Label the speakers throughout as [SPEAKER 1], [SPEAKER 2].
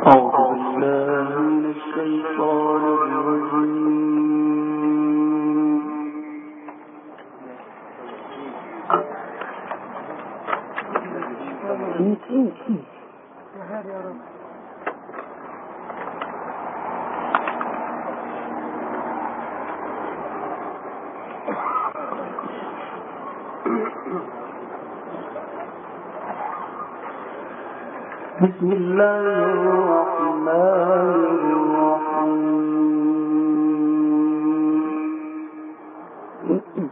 [SPEAKER 1] بسم الله الرحمن الرحيم.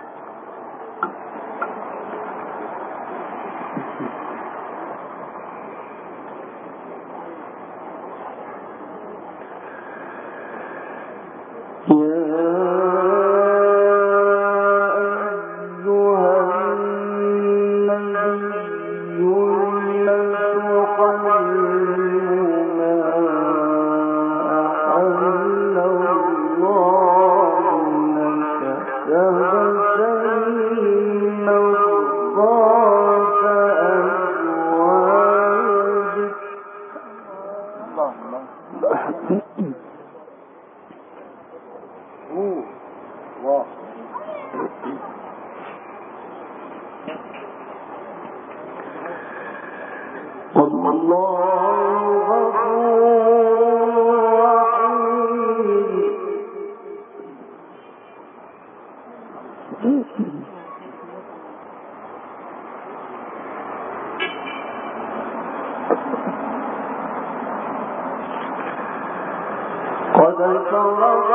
[SPEAKER 1] قد فرض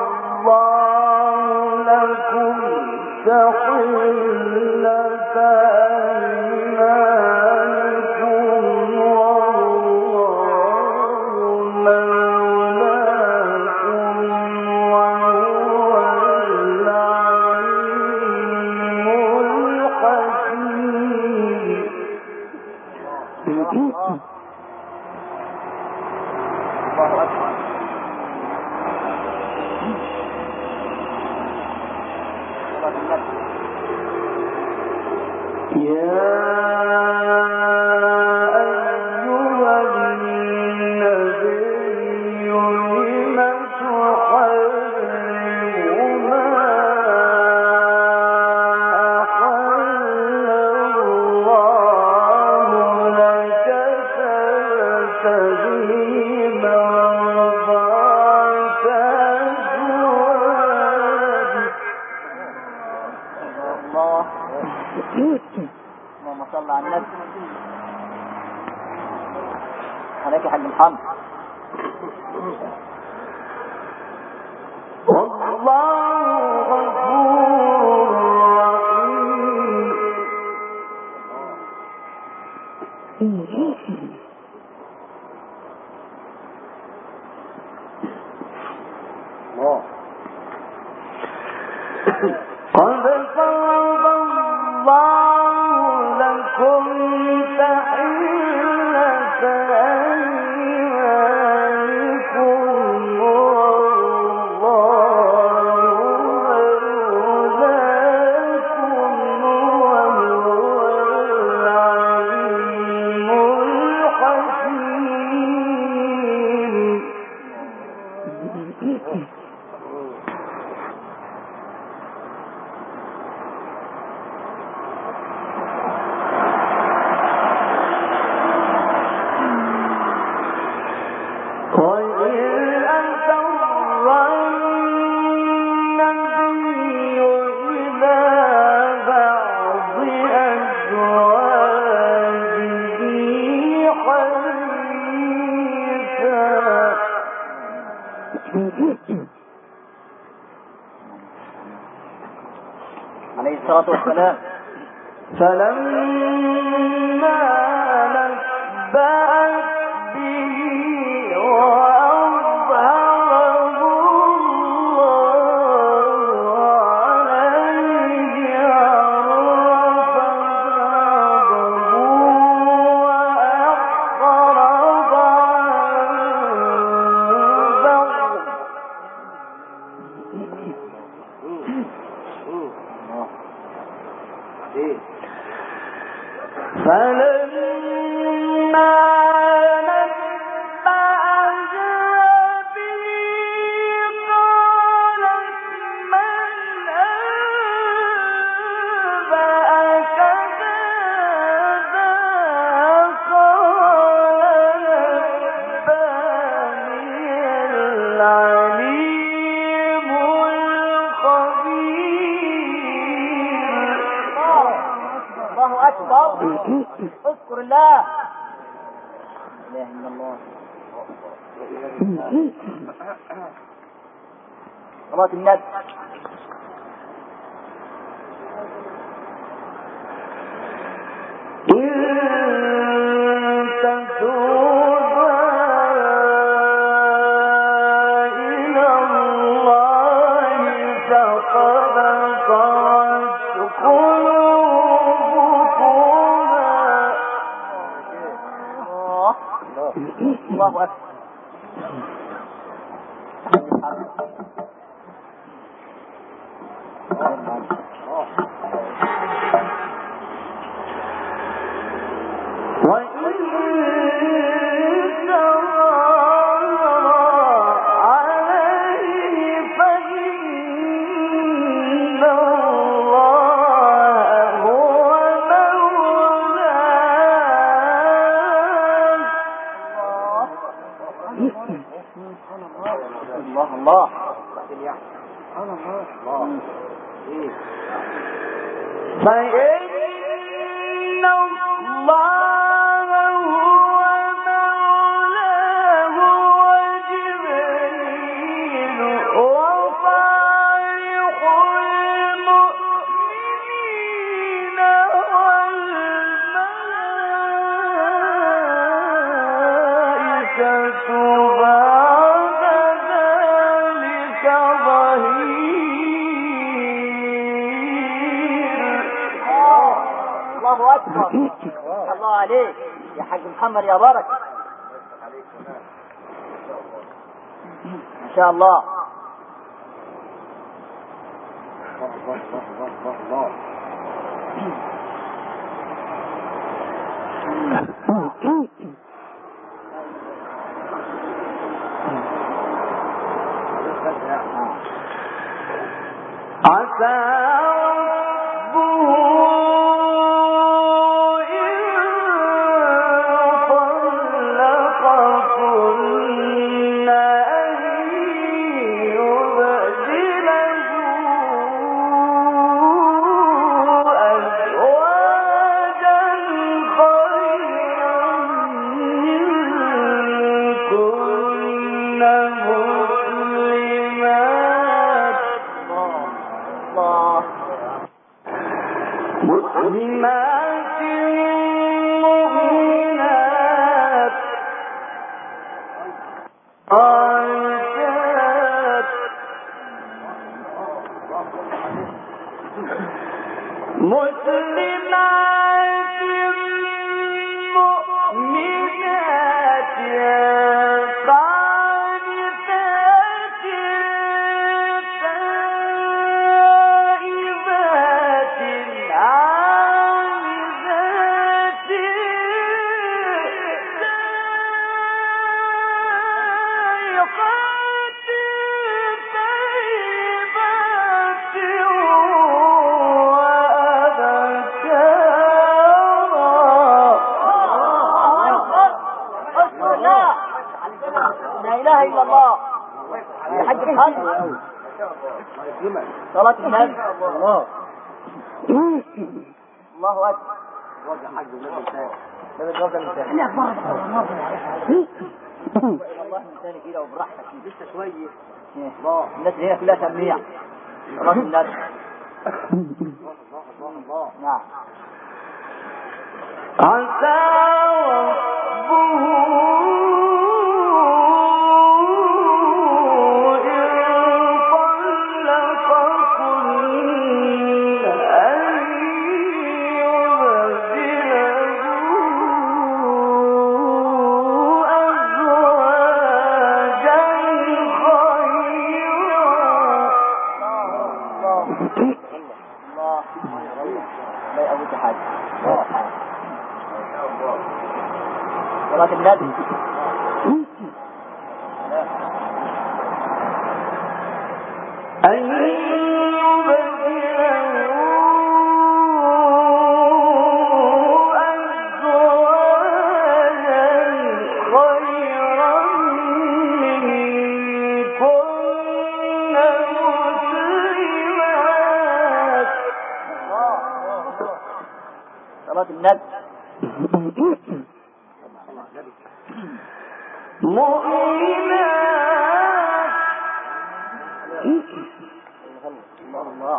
[SPEAKER 1] الله لكم تحلة أيمانكم والله مولاكم وهو العليم الحكيم.
[SPEAKER 2] اللهم صل على النبي عليك يا حاج محمد.
[SPEAKER 1] والله غفور رحيم. قد فرض الله لكم تحلة أيمانكم والله مولاكم وهو العليم الحكيم.
[SPEAKER 2] عليه الصلاة والسلام.
[SPEAKER 1] فلما نبأت به وأظهره الله عليه عرف بعضه وأعرض عن بعض. فلما
[SPEAKER 2] إله إلا الله. صلاة النبي. الله أكبر. الله
[SPEAKER 1] فإن الله هو مولاه وجبريل وصالح المؤمنين والملائكة بعد ذلك
[SPEAKER 2] الله أكبر. الله عليك يا حاج محمد يا بارك ما شاء الله.
[SPEAKER 1] عسى مسلمات مؤمنات قانتات مسلمات مؤمنات
[SPEAKER 2] لا إله إلا الله يا حاج محمد. صلاة النبي. الله أكبر. والله إنسان كده وبراحتك لسه شوية. الناس هنا كلها تمنيع. صلاة النبي. نعم.
[SPEAKER 1] عسى
[SPEAKER 2] صلاة النبي.
[SPEAKER 1] أن يبدله أزواجا خيرا منكن مسلمات.
[SPEAKER 2] صلاة النبي. الله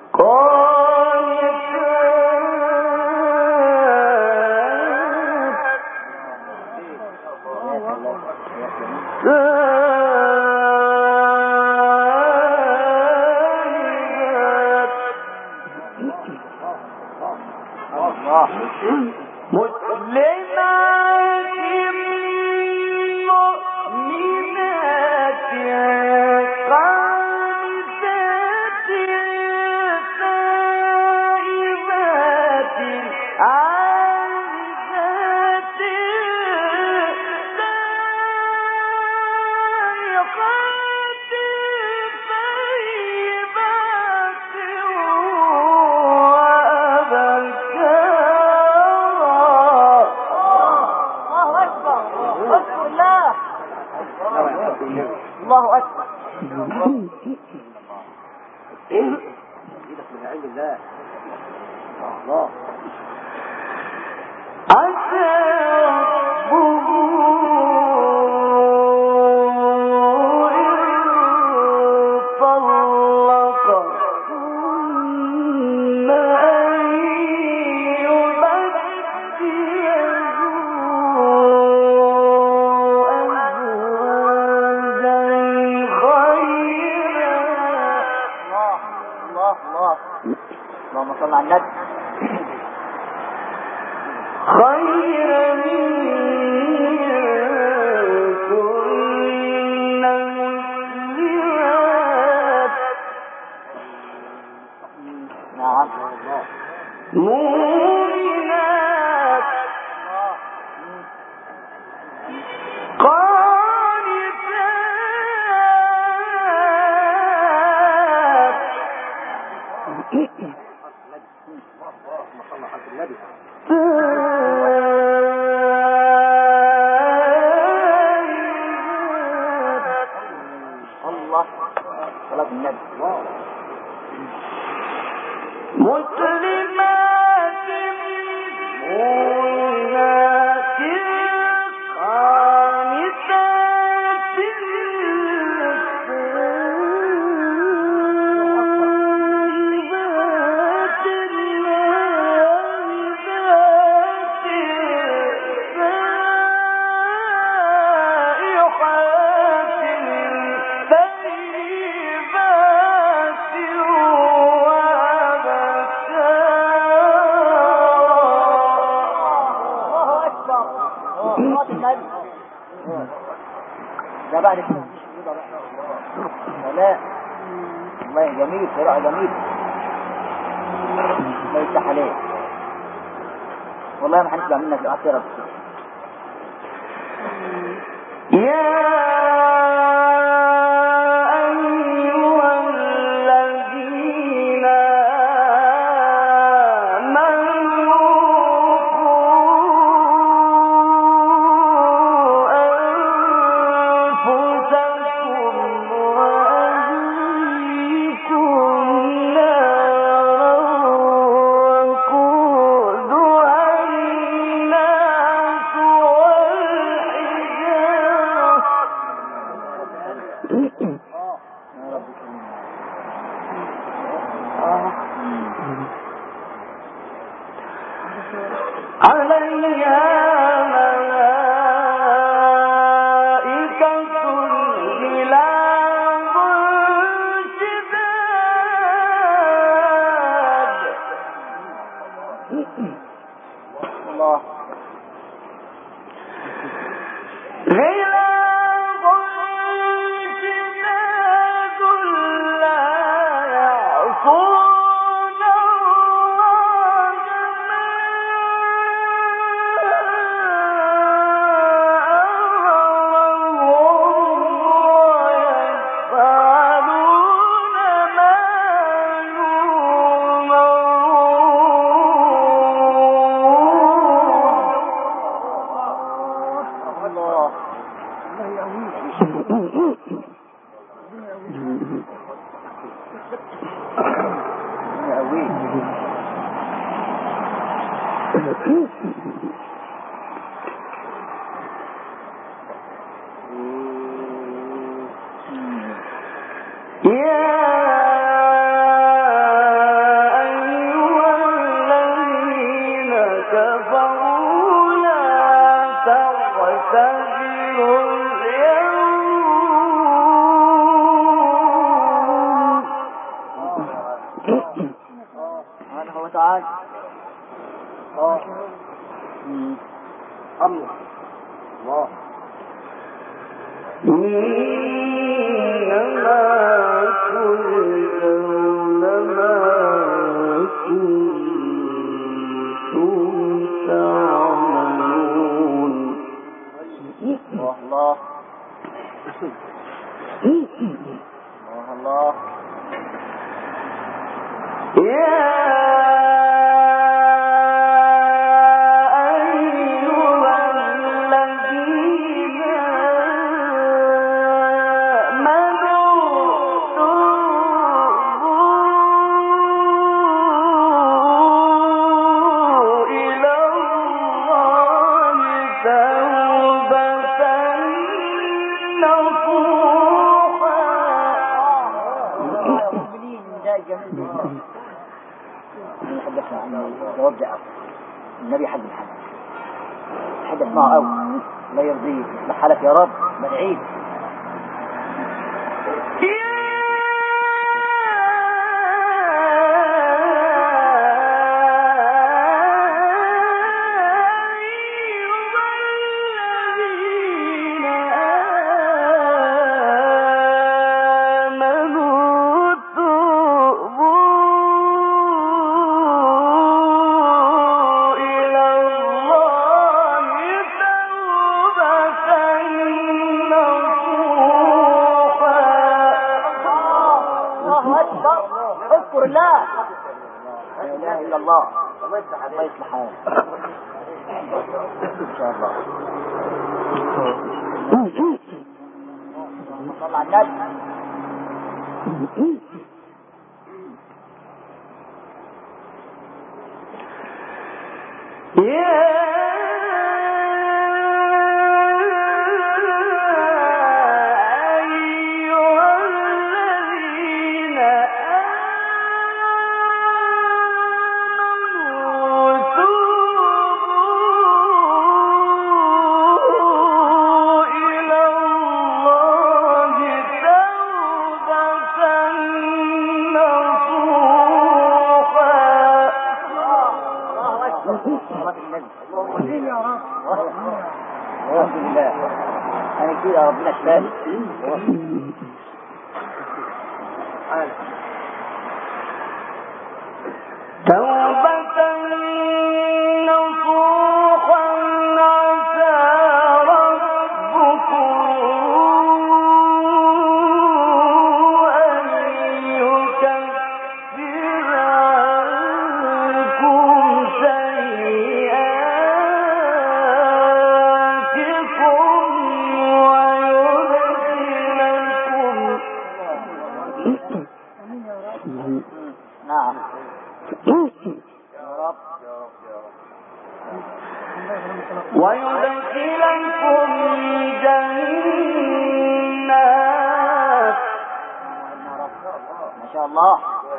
[SPEAKER 2] الله أكبر. الله اللهم صل على النبي.
[SPEAKER 1] خيرا
[SPEAKER 2] نعم
[SPEAKER 1] مؤمنات
[SPEAKER 2] الله صلاة النبي.
[SPEAKER 1] مسلمات مؤمنات قانتات
[SPEAKER 2] ده بعد كده لا والله جميل، قراءة جميل، الله يفتح عليك. والله ما هنسمع منك الأخيرة الله. النبي حد الحدث حدث معه أول لا يرضيه يصلح حالك يا رب بدعيك اذكر الله لا اله الا الله الله يصلح حالك ان شاء الله صلى على النبي الحمد لله أنا كده ربنا شفاني توبة نصوحا عسى ربكم أن يكفر عنكم نعم ويدخلكم جنات ما شاء الله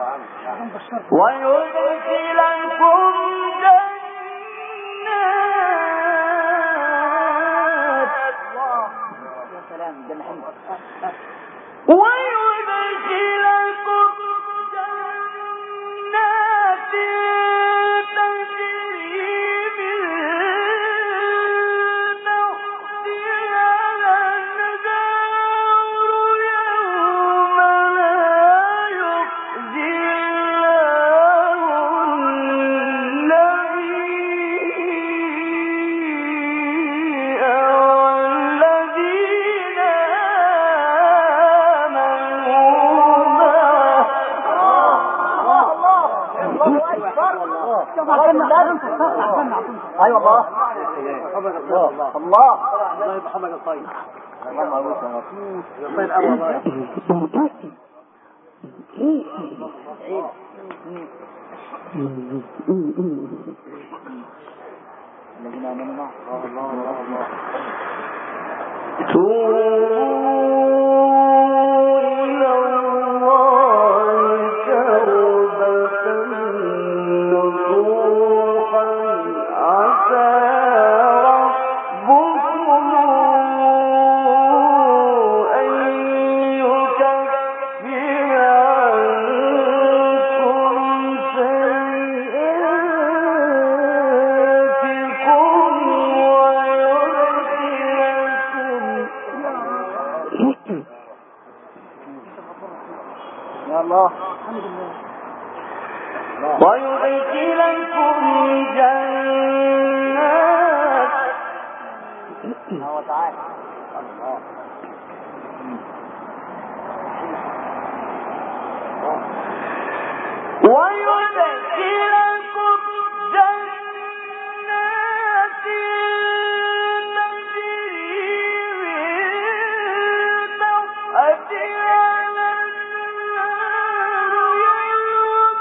[SPEAKER 2] ويدخلكم جنات يا سلام ده محمد ويدخلكم جنات تجري من تحتها الأنهار يوم لا يخزي الله النبي والذين ايوه الله الله الله يرحمك الطيب الله يرحمك الذين آمنوا الله يا الله.
[SPEAKER 1] ويدخلكم جنات
[SPEAKER 2] هو تعالى الله.
[SPEAKER 1] ويدخلكم جنات تجري من تحتها الأنهار يوم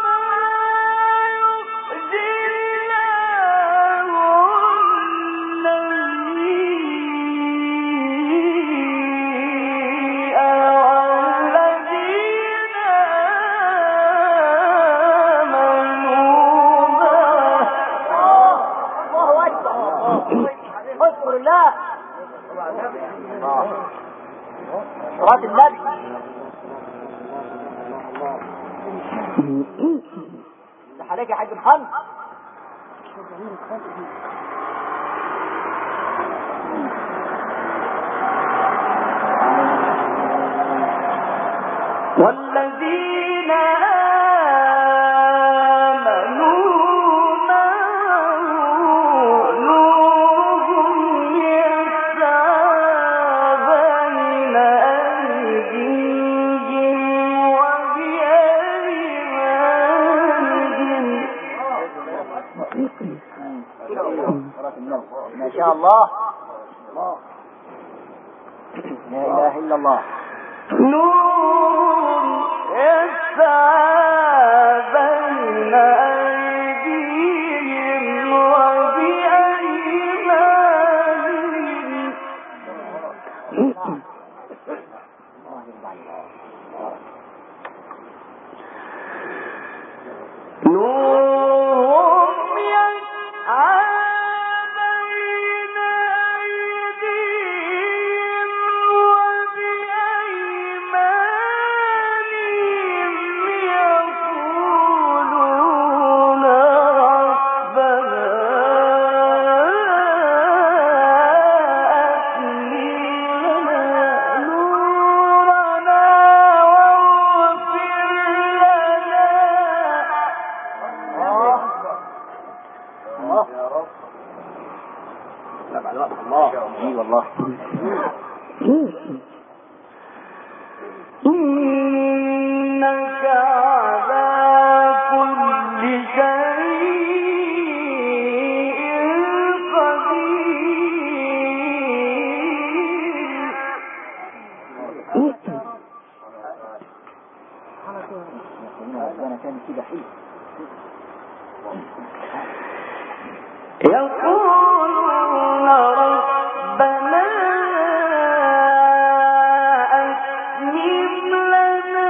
[SPEAKER 2] اذكر الله. صلاة النبي. ده عليك يا حاج محمد.
[SPEAKER 1] والذين
[SPEAKER 2] ما شاء الله. لا إله إلا الله.
[SPEAKER 1] نور يسعى بين أيديهم وبأيمانهم نورهم يسعى بين أيديهم وبأيمانهم يقولون ربنا أتمم لنا نورنا واغفر لنا.
[SPEAKER 2] الله يا رب. الله اي والله.
[SPEAKER 1] إنك على كل شيء قدير.
[SPEAKER 2] ربنا كان كده حلو.
[SPEAKER 1] يقولون ربنا أتمم لنا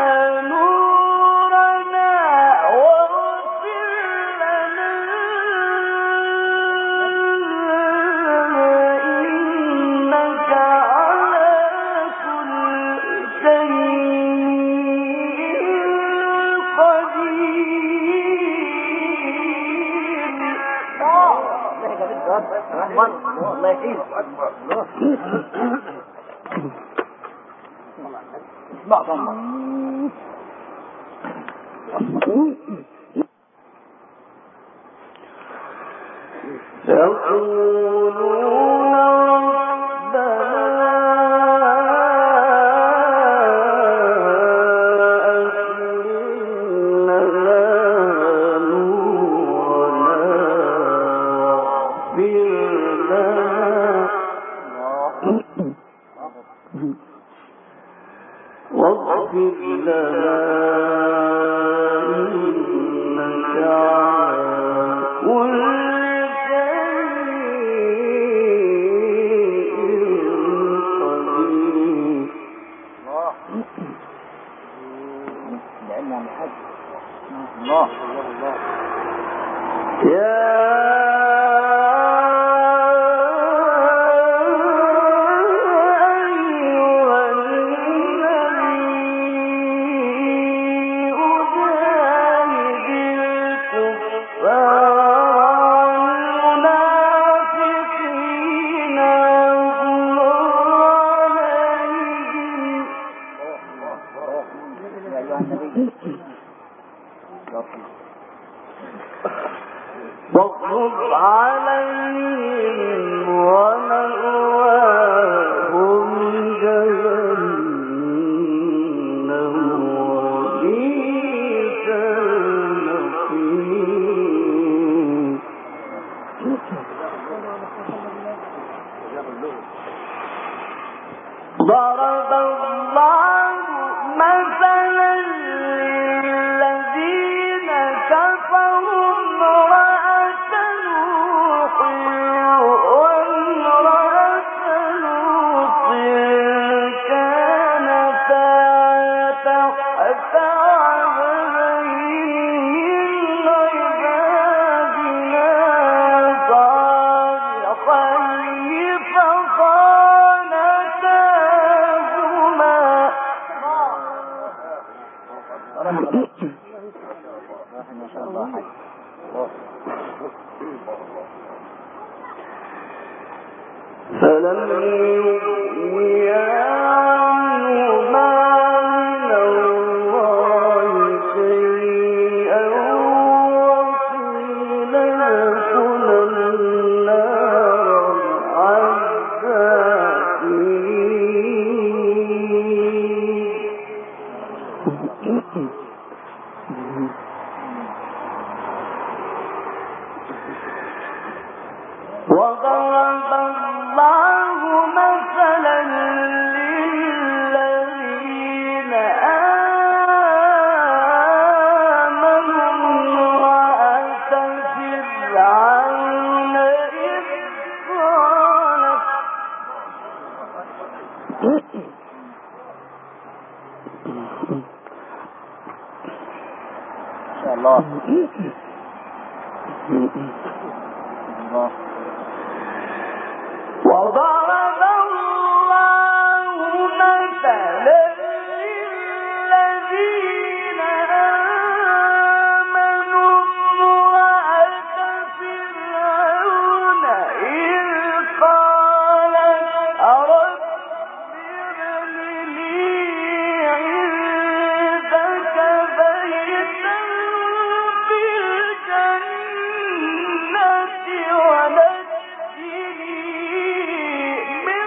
[SPEAKER 1] نورنا واغفر لنا إنك على كل شيء قدير.
[SPEAKER 2] الله يحييك. اسمع ضمك.
[SPEAKER 1] يقولون واغفر لنا إنك على كل شيء قدير.
[SPEAKER 2] لأنها محج. الله
[SPEAKER 1] واغضب عليهم ومأواهم جهنم وبئس المصير. ضرب الله مثلا للذين كفروا امرأة نوح وامرأة لوط كانتا تحت عبدين من عبادنا صالحين فخانتاهما.
[SPEAKER 2] ما شاء الله حي.
[SPEAKER 1] فلم يغنيا عنهما من الله شيئا وقيل ادخلا النار مع الداخلين. وضرب الله مثلا للذين آمنوا امرأة فرعون إذ قالت
[SPEAKER 2] ما شاء الله. الله.
[SPEAKER 1] وضرب الله مثلا للذين آمنوا امرأة فرعون إذ قالت رب ابن لي عندك بيتا في الجنة ونجني من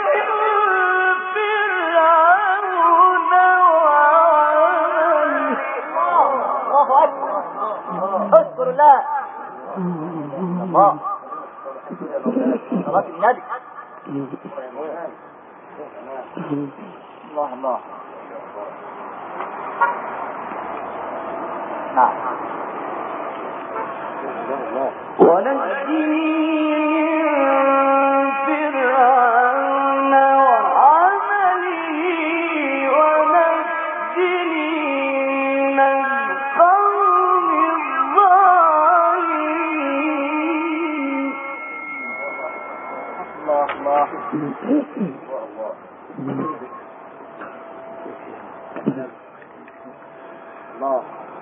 [SPEAKER 1] فرعون وعمله.
[SPEAKER 2] الله أكبر. اذكر الله. الله. صلاة النبي. الله الله. نعم.
[SPEAKER 1] ونجني من فرعون وعمله ونجني من القوم الظالمين.
[SPEAKER 2] الله الله. الله.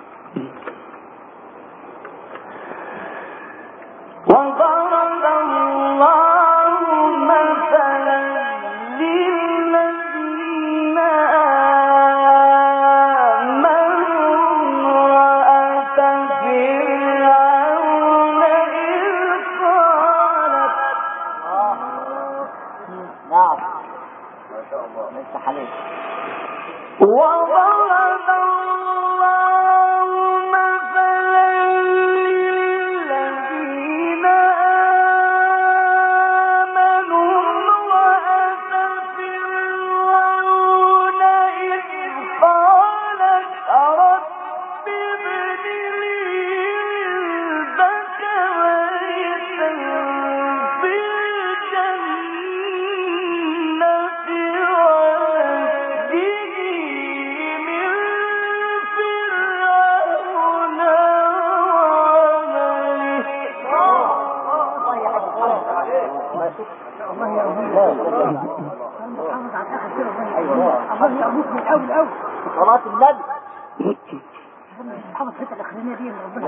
[SPEAKER 1] وضرب الله مثلا للذين آمنوا امرأة فرعون إذ قالت
[SPEAKER 2] نعم. ما شاء الله. ليس حليم.
[SPEAKER 1] وضرب الله مثلا للذين آمنوا امرأة فرعون إذ قالت رب ابن لي عندك بيتا في الجنة ونجني من فرعون وعمله.
[SPEAKER 2] صلاة النبي.
[SPEAKER 3] حافظ الحته الاخرانيه دي ربنا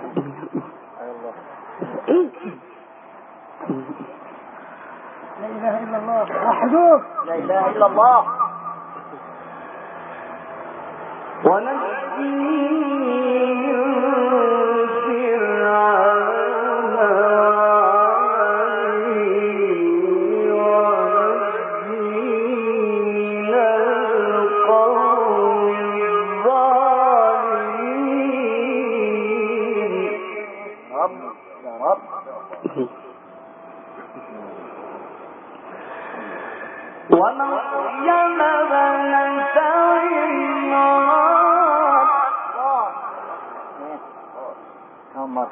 [SPEAKER 3] لا اله الا الله وحدوه.
[SPEAKER 2] لا اله الا الله.
[SPEAKER 1] ومريم ابنة عمران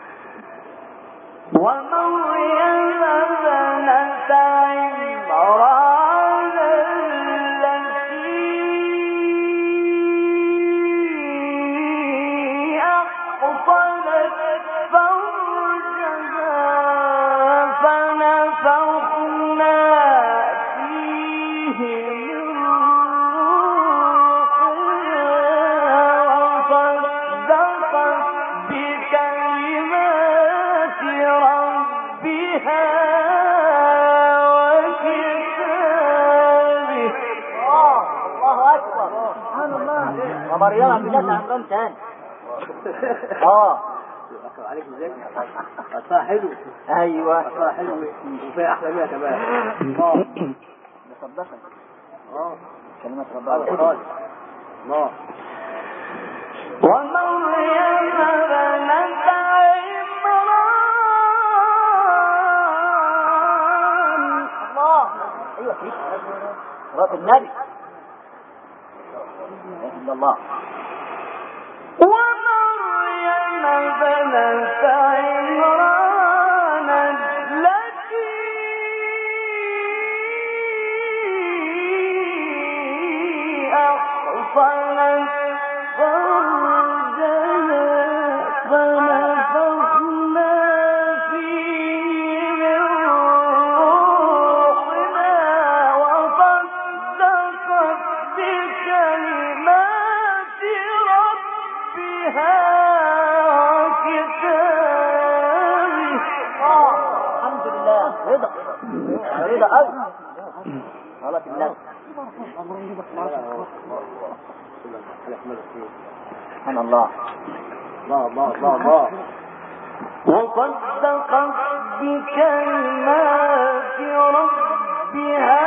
[SPEAKER 1] ومريم ابنة عمران التي أحصنت فرجها فنفخنا فيه من روحنا وصدقت بكلمات ربها وكتابه.
[SPEAKER 2] الله أكبر. سبحان الله. ومريم ابنة عمران تاني.
[SPEAKER 4] عليك ازاي؟ اصلا حلو.
[SPEAKER 2] ايوه
[SPEAKER 4] اصلا حلو وفيها احلى منها كمان.
[SPEAKER 2] بصدقك. كلمات
[SPEAKER 4] الله
[SPEAKER 2] ربنا.
[SPEAKER 4] الله.
[SPEAKER 1] ومريم ابنة عمران.
[SPEAKER 2] الله. ايوه في صلاة النبي. لا اله الا الله.
[SPEAKER 1] ومريم ابنة عمران التي أحصنت فرجها فنفخنا فيه من روحنا وصدقت بكلمات ربها وكتابه.
[SPEAKER 2] الحمد لله. رضا رضا قوي. صلاة النبي. سبحان الله.
[SPEAKER 4] الله.
[SPEAKER 1] وصدقت بكلمات ربها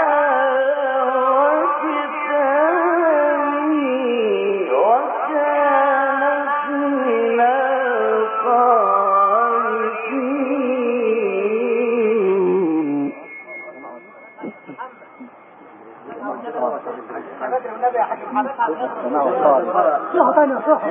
[SPEAKER 1] وكتابه وكانت من القانتين.
[SPEAKER 2] سماء والطارق.
[SPEAKER 3] صح تاني صح.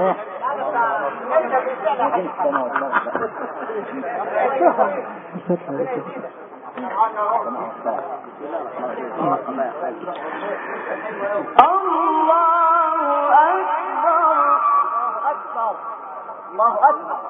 [SPEAKER 2] الله أكبر.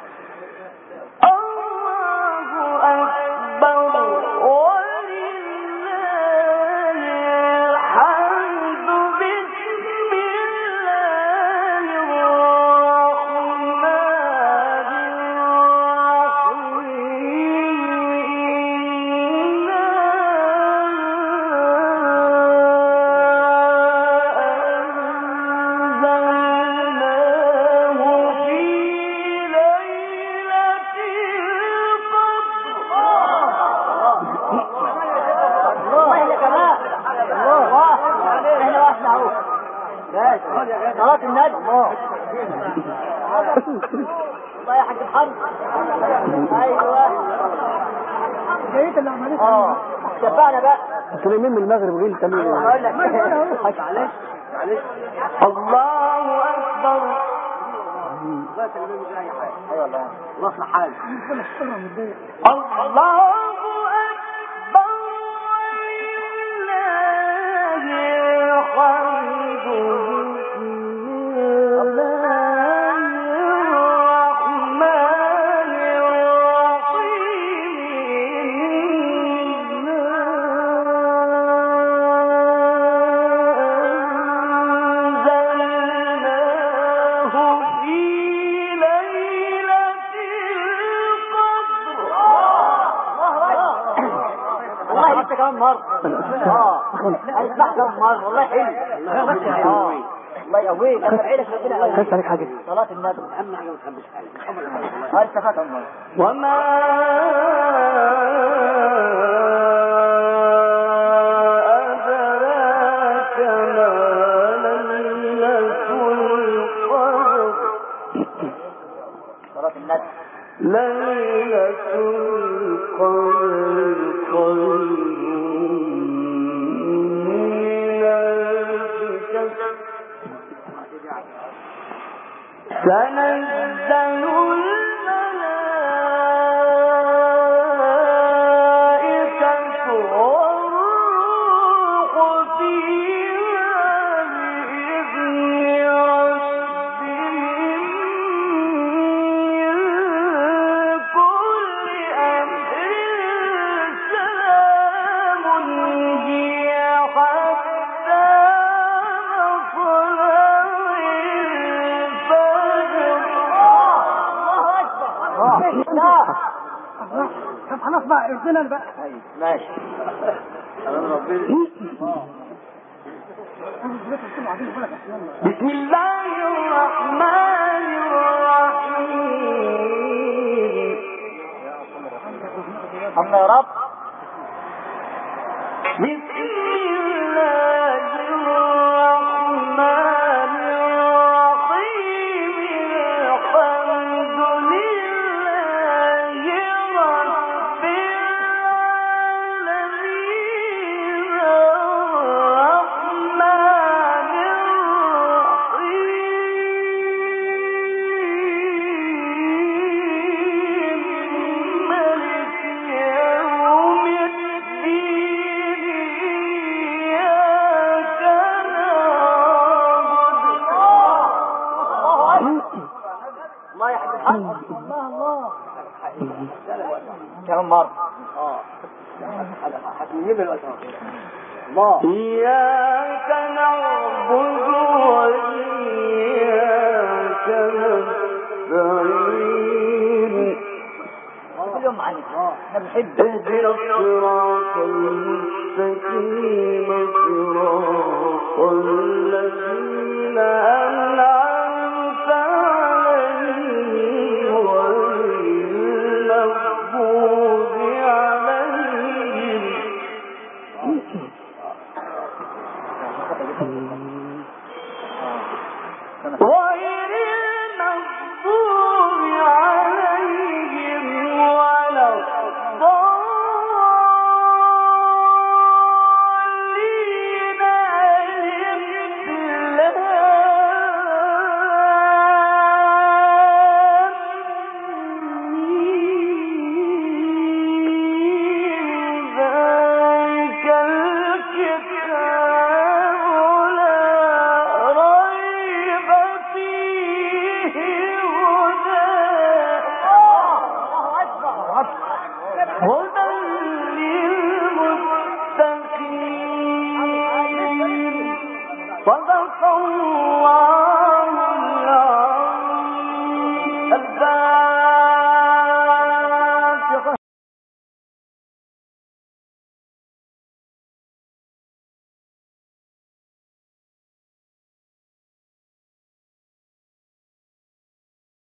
[SPEAKER 2] صلاة النبي. الله يا حاج محمد. ايوه
[SPEAKER 3] جيت اللي عملتها.
[SPEAKER 2] شفعنا بقى.
[SPEAKER 3] كانوا من المغرب غير تمام.
[SPEAKER 2] اقول لك
[SPEAKER 4] معلش.
[SPEAKER 1] الله أكبر.
[SPEAKER 4] الله يسلمك من اي حاجه.
[SPEAKER 2] ايوه والله.
[SPEAKER 4] الله يصلح حالك.
[SPEAKER 1] الله أكبر
[SPEAKER 2] كم مرة. هنسمع كم مرة. والله حلو. الله يقويك كفر عينك ربنا يقويك.
[SPEAKER 3] خش عليك حاجة.
[SPEAKER 2] صلاة النبي
[SPEAKER 4] اهم حاجه ما تخبيش حاجه.
[SPEAKER 2] هاي استفاد الله.
[SPEAKER 1] وما أدراك ما ليلة القدر
[SPEAKER 2] صلاة النبي
[SPEAKER 1] ليلة القدر خير من ألف شهر تنزل الملائكة والروح فيها بإذن ربهم من كل أمر سلام هي حتى
[SPEAKER 3] طب خلاص بقى ارسلنا بقى.
[SPEAKER 2] ماشي.
[SPEAKER 1] بسم الله الرحمن الرحيم
[SPEAKER 2] الله يا رب.
[SPEAKER 1] بسم الله الرحمن الرحيم الحمد لله رب العالمين الرحمن الرحيم مالك يوم الدين إياك نعبد
[SPEAKER 2] الله يحفظ الله الله. كم مرة؟
[SPEAKER 4] حكيم الأسرار. الله.
[SPEAKER 1] إياك نعبد وإياك نستعين
[SPEAKER 2] كل يوم معانا. احنا بنحب.
[SPEAKER 1] اهدنا الصراط المستقيم صراط الذين أنعمت عليهم غير المغضوب عليهم ولا